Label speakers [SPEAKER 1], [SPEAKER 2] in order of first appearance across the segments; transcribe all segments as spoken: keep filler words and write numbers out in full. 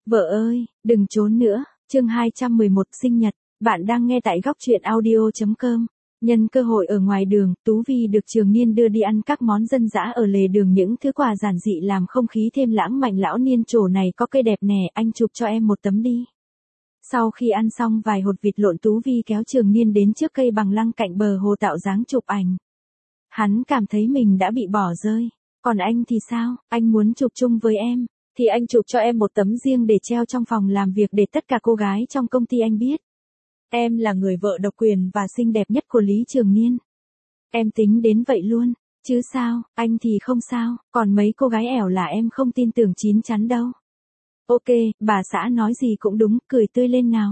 [SPEAKER 1] Vợ ơi, đừng trốn nữa, chương hai trăm mười một sinh nhật, bạn đang nghe tại góc truyện audio chấm com. Nhân cơ hội ở ngoài đường, Tú Vi được Trường Niên đưa đi ăn các món dân dã ở lề đường, những thứ quà giản dị làm không khí thêm lãng mạn. Lão Niên, chỗ này có cây đẹp nè, anh chụp cho em một tấm đi. Sau khi ăn xong vài hột vịt lộn, Tú Vi kéo Trường Niên đến trước cây bằng lăng cạnh bờ hồ tạo dáng chụp ảnh. Hắn cảm thấy mình đã bị bỏ rơi. Còn anh thì sao, anh muốn chụp chung với em? Thì anh chụp cho em một tấm riêng để treo trong phòng làm việc để tất cả cô gái trong công ty anh biết. Em là người vợ độc quyền và xinh đẹp nhất của Lý Trường Niên. Em tính đến vậy luôn, chứ sao, anh thì không sao, còn mấy cô gái ẻo là em không tin tưởng chín chắn đâu. Ok, bà xã nói gì cũng đúng, cười tươi lên nào.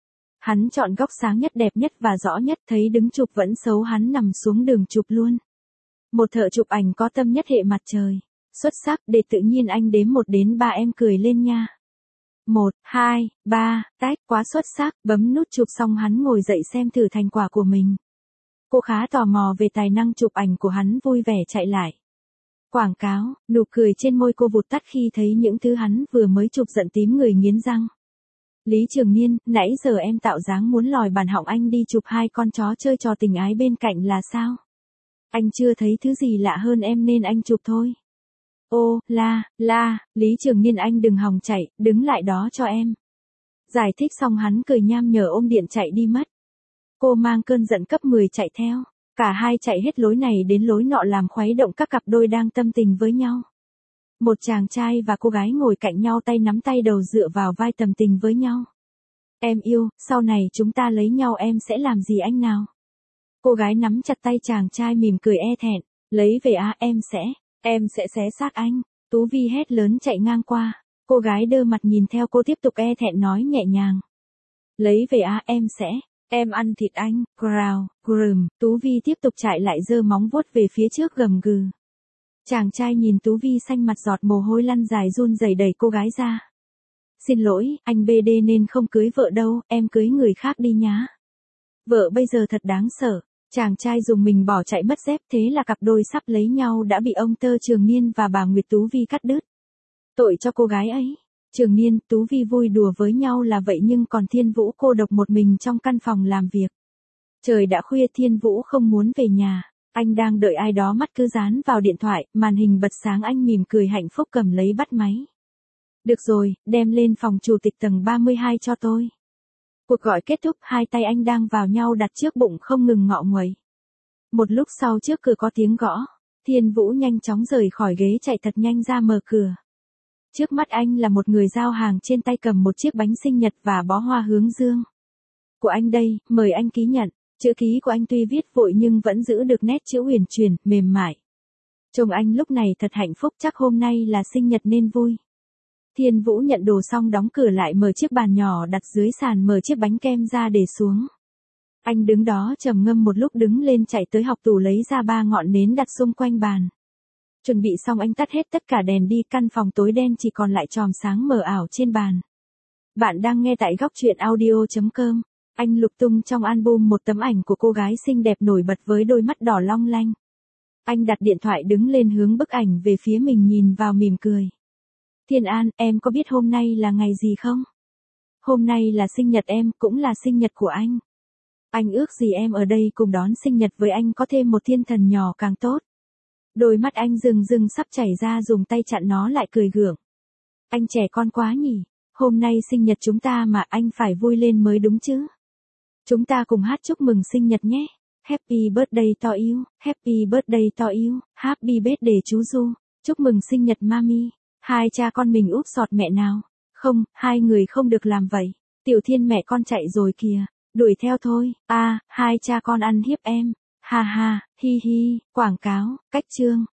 [SPEAKER 1] Hắn chọn góc sáng nhất, đẹp nhất và rõ nhất, thấy đứng chụp vẫn xấu, hắn nằm xuống đường chụp luôn. Một thợ chụp ảnh có tâm nhất hệ mặt trời. Xuất sắc, để tự nhiên anh đếm một đến ba em cười lên nha. Một, hai, ba, tách, quá xuất sắc, bấm nút chụp xong hắn ngồi dậy xem thử thành quả của mình. Cô khá tò mò về tài năng chụp ảnh của hắn, vui vẻ chạy lại. Quảng cáo, nụ cười trên môi cô vụt tắt khi thấy những thứ hắn vừa mới chụp, giận tím người nghiến răng. Lý Trường Niên, nãy giờ em tạo dáng muốn lòi bàn họng anh đi chụp hai con chó chơi trò tình ái bên cạnh là sao? Anh chưa thấy thứ gì lạ hơn em nên anh chụp thôi. Ô, la, la, Lý Trường Niên, anh đừng hòng chạy, đứng lại đó cho em. Giải thích xong hắn cười nham nhở ôm điện chạy đi mất. Cô mang cơn giận cấp mười chạy theo. Cả hai chạy hết lối này đến lối nọ làm khuấy động các cặp đôi đang tâm tình với nhau. Một chàng trai và cô gái ngồi cạnh nhau, tay nắm tay, đầu dựa vào vai, tầm tình với nhau. Em yêu, sau này chúng ta lấy nhau, em sẽ làm gì anh nào? Cô gái nắm chặt tay chàng trai mỉm cười e thẹn. Lấy về à, em sẽ, em sẽ xé xác anh. Tú Vi hét lớn chạy ngang qua. Cô gái đơ mặt nhìn theo cô, tiếp tục e thẹn nói nhẹ nhàng. Lấy về à, em sẽ, em ăn thịt anh. Growl, grum. Tú Vi tiếp tục chạy lại, giơ móng vuốt về phía trước gầm gừ. Chàng trai nhìn Tú Vi xanh mặt, giọt mồ hôi lăn dài, run rẩy đẩy cô gái ra. Xin lỗi, anh bê đê nên không cưới vợ đâu, em cưới người khác đi nhá. Vợ bây giờ thật đáng sợ. Chàng trai dùng mình bỏ chạy mất dép, thế là cặp đôi sắp lấy nhau đã bị ông Tơ Trường Niên và bà Nguyệt Tú Vi cắt đứt. Tội cho cô gái ấy. Trường Niên, Tú Vi vui đùa với nhau là vậy, nhưng còn Thiên Vũ cô độc một mình trong căn phòng làm việc. Trời đã khuya, Thiên Vũ không muốn về nhà. Anh đang đợi ai đó, mắt cứ dán vào điện thoại, màn hình bật sáng, anh mỉm cười hạnh phúc cầm lấy bắt máy. Được rồi, đem lên phòng chủ tịch tầng ba mươi hai cho tôi. Cuộc gọi kết thúc, hai tay anh đang vào nhau đặt trước bụng không ngừng ngọ nguậy. Một lúc sau trước cửa có tiếng gõ. Thiên Vũ nhanh chóng rời khỏi ghế, chạy thật nhanh ra mở cửa. Trước mắt anh là một người giao hàng, trên tay cầm một chiếc bánh sinh nhật và bó hoa hướng dương. Của anh đây, mời anh ký nhận. Chữ ký của anh tuy viết vội nhưng vẫn giữ được nét chữ huyền chuyển, mềm mại. Chồng anh lúc này thật hạnh phúc, chắc hôm nay là sinh nhật nên vui. Thiên Vũ nhận đồ xong đóng cửa lại, mở chiếc bàn nhỏ đặt dưới sàn, mở chiếc bánh kem ra để xuống. Anh đứng đó trầm ngâm một lúc, đứng lên chạy tới học tủ lấy ra ba ngọn nến đặt xung quanh bàn. Chuẩn bị xong anh tắt hết tất cả đèn đi, căn phòng tối đen chỉ còn lại chòm sáng mờ ảo trên bàn. Bạn đang nghe tại góc truyện audio chấm com. Anh lục tung trong album một tấm ảnh của cô gái xinh đẹp nổi bật với đôi mắt đỏ long lanh. Anh đặt điện thoại đứng lên, hướng bức ảnh về phía mình, nhìn vào mỉm cười. Thiên An, em có biết hôm nay là ngày gì không? Hôm nay là sinh nhật em, cũng là sinh nhật của anh. Anh ước gì em ở đây cùng đón sinh nhật với anh, có thêm một thiên thần nhỏ càng tốt. Đôi mắt anh rưng rưng sắp chảy ra, dùng tay chặn nó lại, cười gượng. Anh trẻ con quá nhỉ, hôm nay sinh nhật chúng ta mà, anh phải vui lên mới đúng chứ. Chúng ta cùng hát chúc mừng sinh nhật nhé. Happy birthday to you, happy birthday to you, happy birthday chú Du. Chúc mừng sinh nhật mami. Hai cha con mình úp sọt mẹ nào. Không, hai người không được làm vậy. Tiểu Thiên, mẹ con chạy rồi kìa. Đuổi theo thôi. A, à, hai cha con ăn hiếp em. Ha ha, hi hi. Quảng cáo, cách chương.